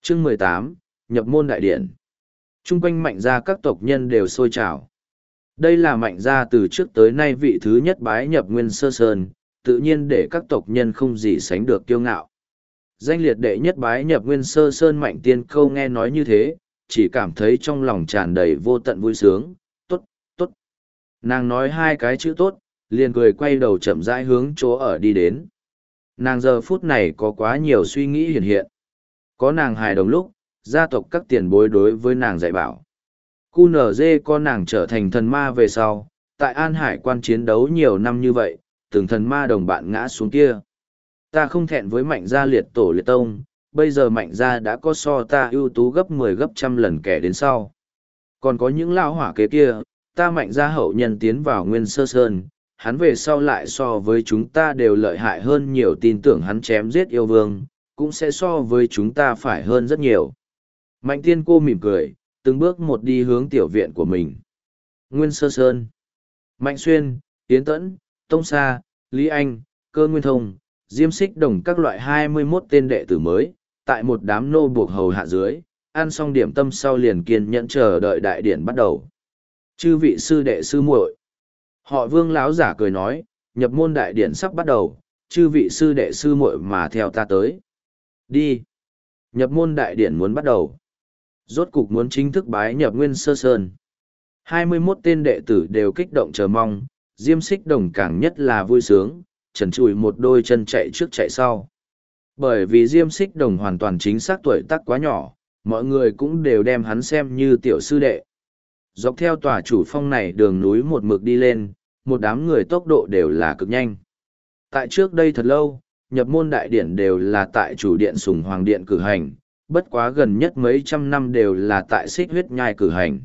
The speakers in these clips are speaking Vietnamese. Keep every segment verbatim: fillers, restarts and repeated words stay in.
Chương mười tám, nhập môn đại điện. Trung quanh Mạnh gia các tộc nhân đều sôi trào. Đây là Mạnh gia từ trước tới nay vị thứ nhất bái nhập Nguyên Sơ Sơn, tự nhiên để các tộc nhân không gì sánh được kiêu ngạo. Danh liệt đệ nhất bái nhập Nguyên Sơ Sơn Mạnh Tiên Câu nghe nói như thế, chỉ cảm thấy trong lòng tràn đầy vô tận vui sướng, tốt, tốt. Nàng nói hai cái chữ tốt, liền cười quay đầu chậm rãi hướng chỗ ở đi đến. Nàng giờ phút này có quá nhiều suy nghĩ hiện hiện. Có nàng hài đồng lúc, gia tộc các tiền bối đối với nàng dạy bảo. Cu nở dê con nàng trở thành thần ma về sau, tại An Hải quan chiến đấu nhiều năm như vậy, từng thần ma đồng bạn ngã xuống kia. Ta không thẹn với Mạnh gia liệt tổ liệt tông, bây giờ Mạnh gia đã có so ta ưu tú gấp mười gấp trăm lần kẻ đến sau. Còn có những lao hỏa kế kia, ta Mạnh gia hậu nhân tiến vào Nguyên Sơ Sơn, hắn về sau lại so với chúng ta đều lợi hại hơn nhiều, tin tưởng hắn chém giết yêu vương, cũng sẽ so với chúng ta phải hơn rất nhiều. Mạnh Tiên Cô mỉm cười, từng bước một đi hướng tiểu viện của mình. Nguyên Sơ Sơn, Mạnh Xuyên, Yến Tẫn, Tông Sa, Lý Anh, Cơ Nguyên Thông, Diêm Xích Đồng các loại hai mươi mốt tên đệ tử mới, tại một đám nô buộc hầu hạ dưới, ăn xong điểm tâm sau liền kiên nhẫn chờ đợi đại điển bắt đầu. Chư vị sư đệ sư muội, họ Vương láo giả cười nói, nhập môn đại điển sắp bắt đầu, chư vị sư đệ sư muội mà theo ta tới. Đi. Nhập môn đại điển muốn bắt đầu. Rốt cục muốn chính thức bái nhập Nguyên Sơ Sơn. hai mươi mốt tên đệ tử đều kích động chờ mong, Diêm Xích Đồng càng nhất là vui sướng, trần trụi một đôi chân chạy trước chạy sau. Bởi vì Diêm Xích Đồng hoàn toàn chính xác tuổi tác quá nhỏ, mọi người cũng đều đem hắn xem như tiểu sư đệ. Dọc theo tòa chủ phong này đường núi một mực đi lên, một đám người tốc độ đều là cực nhanh. Tại trước đây thật lâu, nhập môn đại điển đều là tại chủ điện Sùng Hoàng Điện cử hành, bất quá gần nhất mấy trăm năm đều là tại Xích Huyết Nhai cử hành.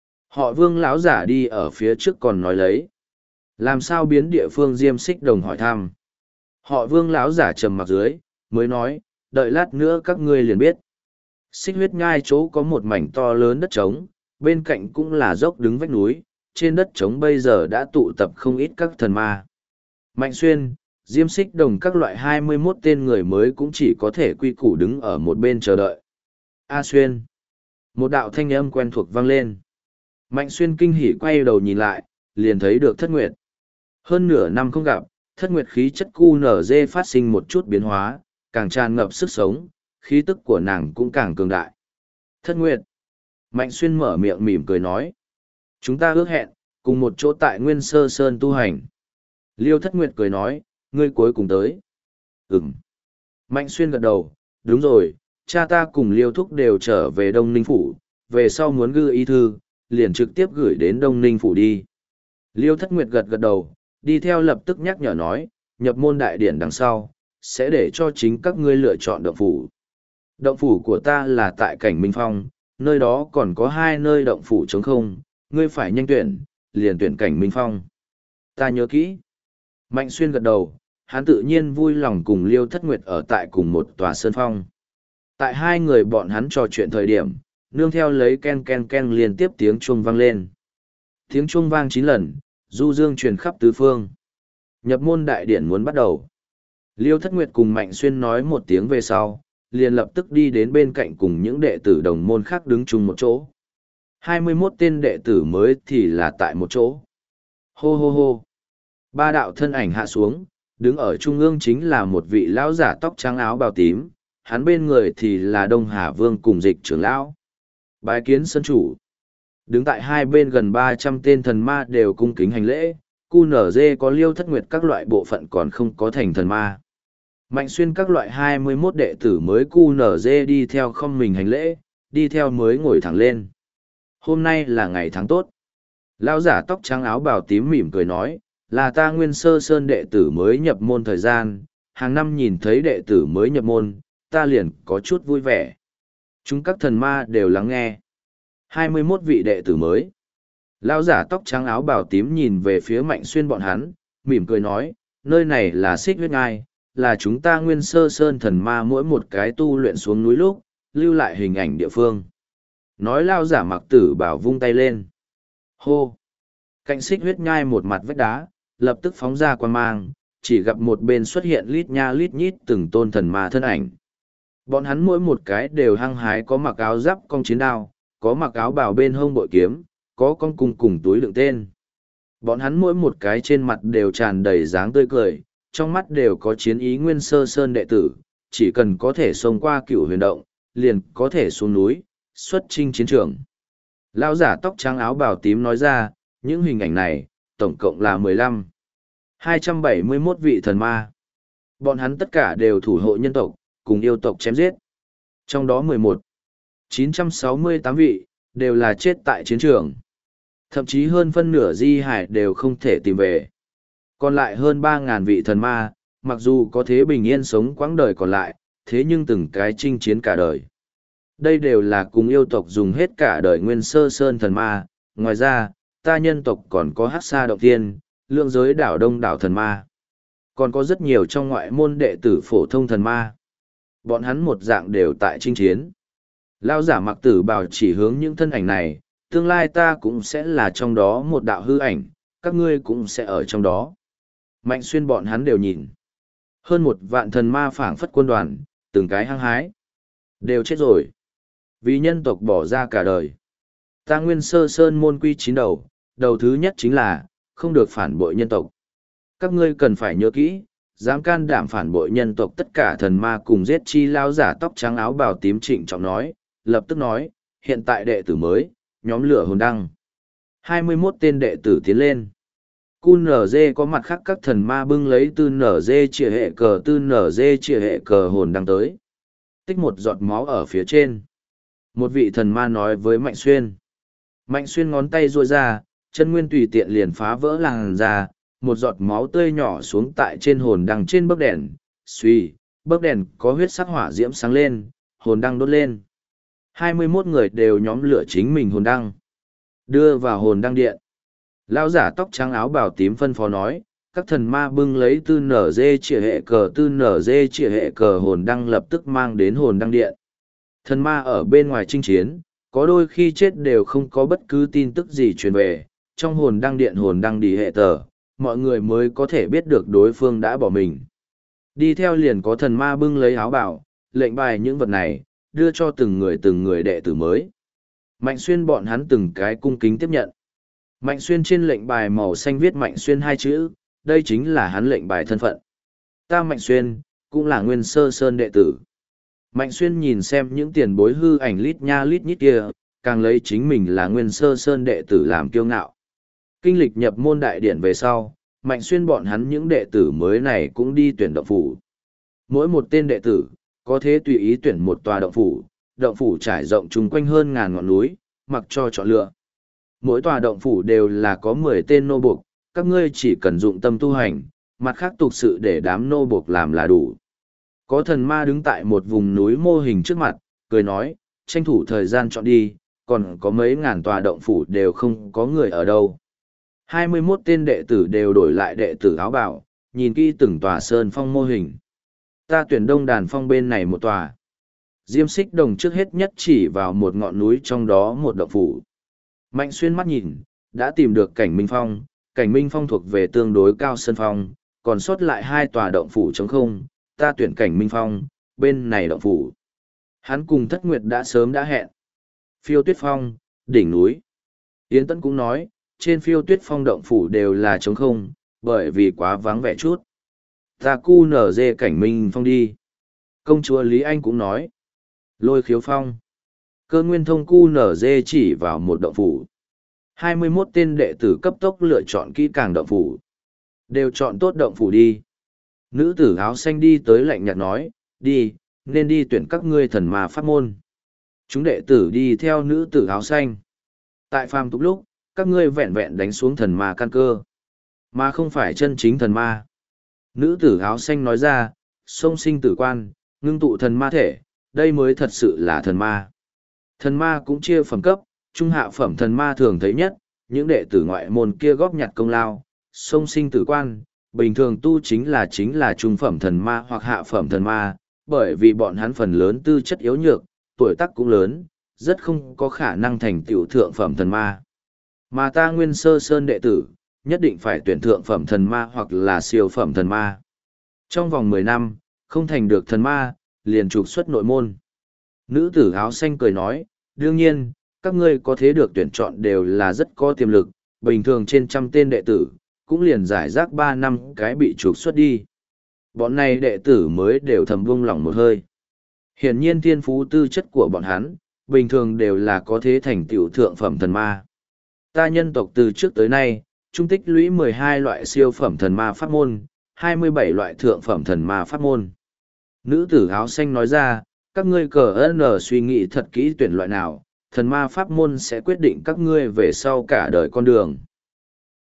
Họ Vương lão giả đi ở phía trước còn nói lấy. Làm sao biến địa phương? Diêm Xích Đồng hỏi thăm. Họ Vương lão giả trầm mặc dưới, mới nói, đợi lát nữa các ngươi liền biết. Xích Huyết Nhai chỗ có một mảnh to lớn đất trống, bên cạnh cũng là dốc đứng vách núi, trên đất trống bây giờ đã tụ tập không ít các thần ma. Mạnh Xuyên, Diêm Xích Đồng các loại hai mươi mốt tên người mới cũng chỉ có thể quy củ đứng ở một bên chờ đợi. A Xuyên. Một đạo thanh âm quen thuộc vang lên. Mạnh Xuyên kinh hỉ quay đầu nhìn lại, liền thấy được Thất Nguyệt. Hơn nửa năm không gặp, Thất Nguyệt khí chất cu nở dê phát sinh một chút biến hóa, càng tràn ngập sức sống, khí tức của nàng cũng càng cường đại. Thất Nguyệt. Mạnh Xuyên mở miệng mỉm cười nói. Chúng ta ước hẹn, cùng một chỗ tại Nguyên Sơ Sơn tu hành. Liêu Thất Nguyệt cười nói, ngươi cuối cùng tới. Ừm. Mạnh Xuyên gật đầu, đúng rồi, cha ta cùng Liêu Thúc đều trở về Đông Ninh Phủ, về sau muốn gửi ý thư, liền trực tiếp gửi đến Đông Ninh Phủ đi. Liêu Thất Nguyệt gật gật đầu, đi theo lập tức nhắc nhở nói, nhập môn đại điển đằng sau, sẽ để cho chính các ngươi lựa chọn động phủ. Động phủ của ta là tại Cảnh Minh Phong, nơi đó còn có hai nơi động phủ trống không, ngươi phải nhanh tuyển, liền tuyển Cảnh Minh Phong. Ta nhớ kỹ. Mạnh Xuyên gật đầu, hắn tự nhiên vui lòng cùng Liêu Thất Nguyệt ở tại cùng một tòa sơn phong. Tại hai người bọn hắn trò chuyện thời điểm, nương theo lấy ken ken ken liên tiếp tiếng chuông vang lên. Tiếng chuông vang chín lần, du dương truyền khắp tứ phương. Nhập môn đại điển muốn bắt đầu. Liêu Thất Nguyệt cùng Mạnh Xuyên nói một tiếng về sau, liền lập tức đi đến bên cạnh cùng những đệ tử đồng môn khác đứng chung một chỗ. hai mươi mốt tên đệ tử mới thì là tại một chỗ. Hô hô hô. Ba đạo thân ảnh hạ xuống, đứng ở trung ương chính là một vị lão giả tóc trắng áo bào tím, hắn bên người thì là Đông Hà Vương cùng Dịch trưởng lão. Bái kiến sân chủ. Đứng tại hai bên gần ba trăm tên thần ma đều cung kính hành lễ, cu nở dê có Liêu Thất Nguyệt các loại bộ phận còn không có thành thần ma. Mạnh Xuyên các loại hai mươi mốt đệ tử mới cu nở dê đi theo không mình hành lễ, đi theo mới ngồi thẳng lên. Hôm nay là ngày tháng tốt. Lão giả tóc trắng áo bào tím mỉm cười nói, là ta Nguyên Sơ Sơn đệ tử mới nhập môn thời gian, hàng năm nhìn thấy đệ tử mới nhập môn, ta liền có chút vui vẻ. Chúng các thần ma đều lắng nghe. hai mươi mốt vị đệ tử mới. Lão giả tóc trắng áo bào tím nhìn về phía Mạnh Xuyên bọn hắn, mỉm cười nói, nơi này là Xích Huyết Ngai, là chúng ta Nguyên Sơ Sơn thần ma mỗi một cái tu luyện xuống núi lúc, lưu lại hình ảnh địa phương. Nói lão giả mặc tử bảo vung tay lên. Hô! Cạnh Xích Huyết Nhai một mặt vách đá, lập tức phóng ra quan mang, chỉ gặp một bên xuất hiện lít nha lít nhít từng tôn thần ma thân ảnh. Bọn hắn mỗi một cái đều hăng hái, có mặc áo giáp cong chiến đao, có mặc áo bào bên hông bội kiếm, có con cung cùng túi đựng tên. Bọn hắn mỗi một cái trên mặt đều tràn đầy dáng tươi cười, trong mắt đều có chiến ý. Nguyên Sơ Sơn đệ tử, chỉ cần có thể xông qua Cửu Huyền Động, liền có thể xuống núi, xuất chinh chiến trường. Lão giả tóc trắng áo bào tím nói ra, những hình ảnh này, tổng cộng là mười lăm, hai trăm bảy mươi mốt vị thần ma. Bọn hắn tất cả đều thủ hộ nhân tộc, cùng yêu tộc chém giết. Trong đó mười một, chín trăm sáu mươi tám vị, đều là chết tại chiến trường. Thậm chí hơn phân nửa di hải đều không thể tìm về. Còn lại hơn ba ngàn vị thần ma, mặc dù có thế bình yên sống quãng đời còn lại, thế nhưng từng cái chinh chiến cả đời. Đây đều là cùng yêu tộc dùng hết cả đời Nguyên Sơ Sơn thần ma. Ngoài ra, ta nhân tộc còn có Hắc Sa Động Thiên, Lượng Giới đảo Đông đảo thần ma. Còn có rất nhiều trong ngoại môn đệ tử phổ thông thần ma. Bọn hắn một dạng đều tại chinh chiến. Lao giả mặc tử bào chỉ hướng những thân ảnh này, tương lai ta cũng sẽ là trong đó một đạo hư ảnh, các ngươi cũng sẽ ở trong đó. Mạnh Xuyên bọn hắn đều nhìn. Hơn một vạn thần ma phảng phất quân đoàn, từng cái hăng hái. Đều chết rồi. Vì nhân tộc bỏ ra cả đời. Ta Nguyên Sơ Sơn môn quy chín đầu, đầu thứ nhất chính là, không được phản bội nhân tộc. Các ngươi cần phải nhớ kỹ, dám can đảm phản bội nhân tộc tất cả thần ma cùng giết chi. Lao giả tóc trắng áo bào tím trịnh trọng nói, lập tức nói, hiện tại đệ tử mới, nhóm lửa hồn đăng. hai mươi mốt tên đệ tử tiến lên. Cu nở dê có mặt khác các thần ma bưng lấy tư nở dê chìa hệ cờ tư nở dê chìa hệ cờ hồn đăng tới. Tích một giọt máu ở phía trên. Một vị thần ma nói với Mạnh Xuyên. Mạnh Xuyên ngón tay ruôi ra, chân nguyên tùy tiện liền phá vỡ làn ra, một giọt máu tươi nhỏ xuống tại trên hồn đăng trên bấc đèn. Xuy, bấc đèn có huyết sắc hỏa diễm sáng lên, hồn đăng đốt lên. hai mươi mốt người đều nhóm lửa chính mình hồn đăng. Đưa vào hồn đăng điện. Lão giả tóc trắng áo bào tím phân phó nói, các thần ma bưng lấy tư nở dê chìa hệ cờ tư nở dê chìa hệ cờ hồn đăng lập tức mang đến hồn đăng điện. Thần ma ở bên ngoài chinh chiến, có đôi khi chết đều không có bất cứ tin tức gì truyền về, trong hồn đăng điện hồn đăng đi hệ tờ, mọi người mới có thể biết được đối phương đã bỏ mình. Đi theo liền có thần ma bưng lấy áo bào, lệnh bài những vật này, đưa cho từng người từng người đệ tử mới. Mạnh Xuyên bọn hắn từng cái cung kính tiếp nhận. Mạnh Xuyên trên lệnh bài màu xanh viết Mạnh Xuyên hai chữ, đây chính là hắn lệnh bài thân phận. Ta Mạnh Xuyên, cũng là Nguyên Sơ Sơn đệ tử. Mạnh Xuyên nhìn xem những tiền bối hư ảnh lít nha lít nhít kia, càng lấy chính mình là Nguyên Sơ Sơn đệ tử làm kiêu ngạo. Kinh lịch nhập môn đại điển về sau, Mạnh Xuyên bọn hắn những đệ tử mới này cũng đi tuyển động phủ. Mỗi một tên đệ tử, có thể tùy ý tuyển một tòa động phủ, động phủ trải rộng chung quanh hơn ngàn ngọn núi, mặc cho chọn lựa. Mỗi tòa động phủ đều là có mười tên nô buộc, các ngươi chỉ cần dụng tâm tu hành, mặt khác tục sự để đám nô buộc làm là đủ. Có thần ma đứng tại một vùng núi mô hình trước mặt, cười nói, tranh thủ thời gian chọn đi, còn có mấy ngàn tòa động phủ đều không có người ở đâu. hai mươi mốt tên đệ tử đều đổi lại đệ tử áo bào, nhìn kỹ từng tòa sơn phong mô hình. Ta tuyển Đông Đàn Phong bên này một tòa. Diêm Xích Đồng trước hết nhất chỉ vào một ngọn núi trong đó một động phủ. Mạnh Xuyên mắt nhìn, đã tìm được Cảnh Minh Phong, Cảnh Minh Phong thuộc về tương đối cao sơn phong, còn sót lại hai tòa động phủ trống không, ta tuyển Cảnh Minh Phong, bên này động phủ. Hắn cùng Thất Nguyệt đã sớm đã hẹn. Phiêu Tuyết Phong, đỉnh núi. Yến Tấn cũng nói, trên Phiêu Tuyết Phong động phủ đều là trống không, bởi vì quá vắng vẻ chút. Ta cu nở dê Cảnh Minh Phong đi. Công chúa Lý Anh cũng nói. Lôi Khiếu Phong. Cơ Nguyên Thông cu nở dê chỉ vào một động phủ. hai mươi mốt tên đệ tử cấp tốc lựa chọn kỹ càng động phủ. Đều chọn tốt động phủ đi. Nữ tử áo xanh đi tới lạnh nhạt nói, đi, nên đi tuyển các ngươi thần ma pháp môn. Chúng đệ tử đi theo nữ tử áo xanh. Tại phàm tục lúc, các ngươi vẹn vẹn đánh xuống thần ma căn cơ, mà không phải chân chính thần ma. Nữ tử áo xanh nói ra, sông sinh tử quan, ngưng tụ thần ma thể, đây mới thật sự là thần ma. Thần ma cũng chia phẩm cấp, trung hạ phẩm thần ma thường thấy nhất, những đệ tử ngoại môn kia góp nhặt công lao, sông sinh tử quan, bình thường tu chính là chính là trung phẩm thần ma hoặc hạ phẩm thần ma, bởi vì bọn hắn phần lớn tư chất yếu nhược, tuổi tác cũng lớn, rất không có khả năng thành tựu thượng phẩm thần ma. Mà ta Nguyên Sơ Sơn đệ tử, nhất định phải tuyển thượng phẩm thần ma hoặc là siêu phẩm thần ma. Trong vòng mười năm, không thành được thần ma, liền trục xuất nội môn. Nữ tử áo xanh cười nói, đương nhiên, các ngươi có thế được tuyển chọn đều là rất có tiềm lực, bình thường trên trăm tên đệ tử, cũng liền giải rác ba năm cái bị trục xuất đi. Bọn này đệ tử mới đều thầm vung lòng một hơi. Hiển nhiên thiên phú tư chất của bọn hắn, bình thường đều là có thế thành tựu thượng phẩm thần ma. Ta nhân tộc từ trước tới nay, trung tích lũy mười hai loại siêu phẩm thần ma pháp môn, hai mươi bảy loại thượng phẩm thần ma pháp môn. Nữ tử áo xanh nói ra, các ngươi cờ ơn suy nghĩ thật kỹ tuyển loại nào, thần ma pháp môn sẽ quyết định các ngươi về sau cả đời con đường.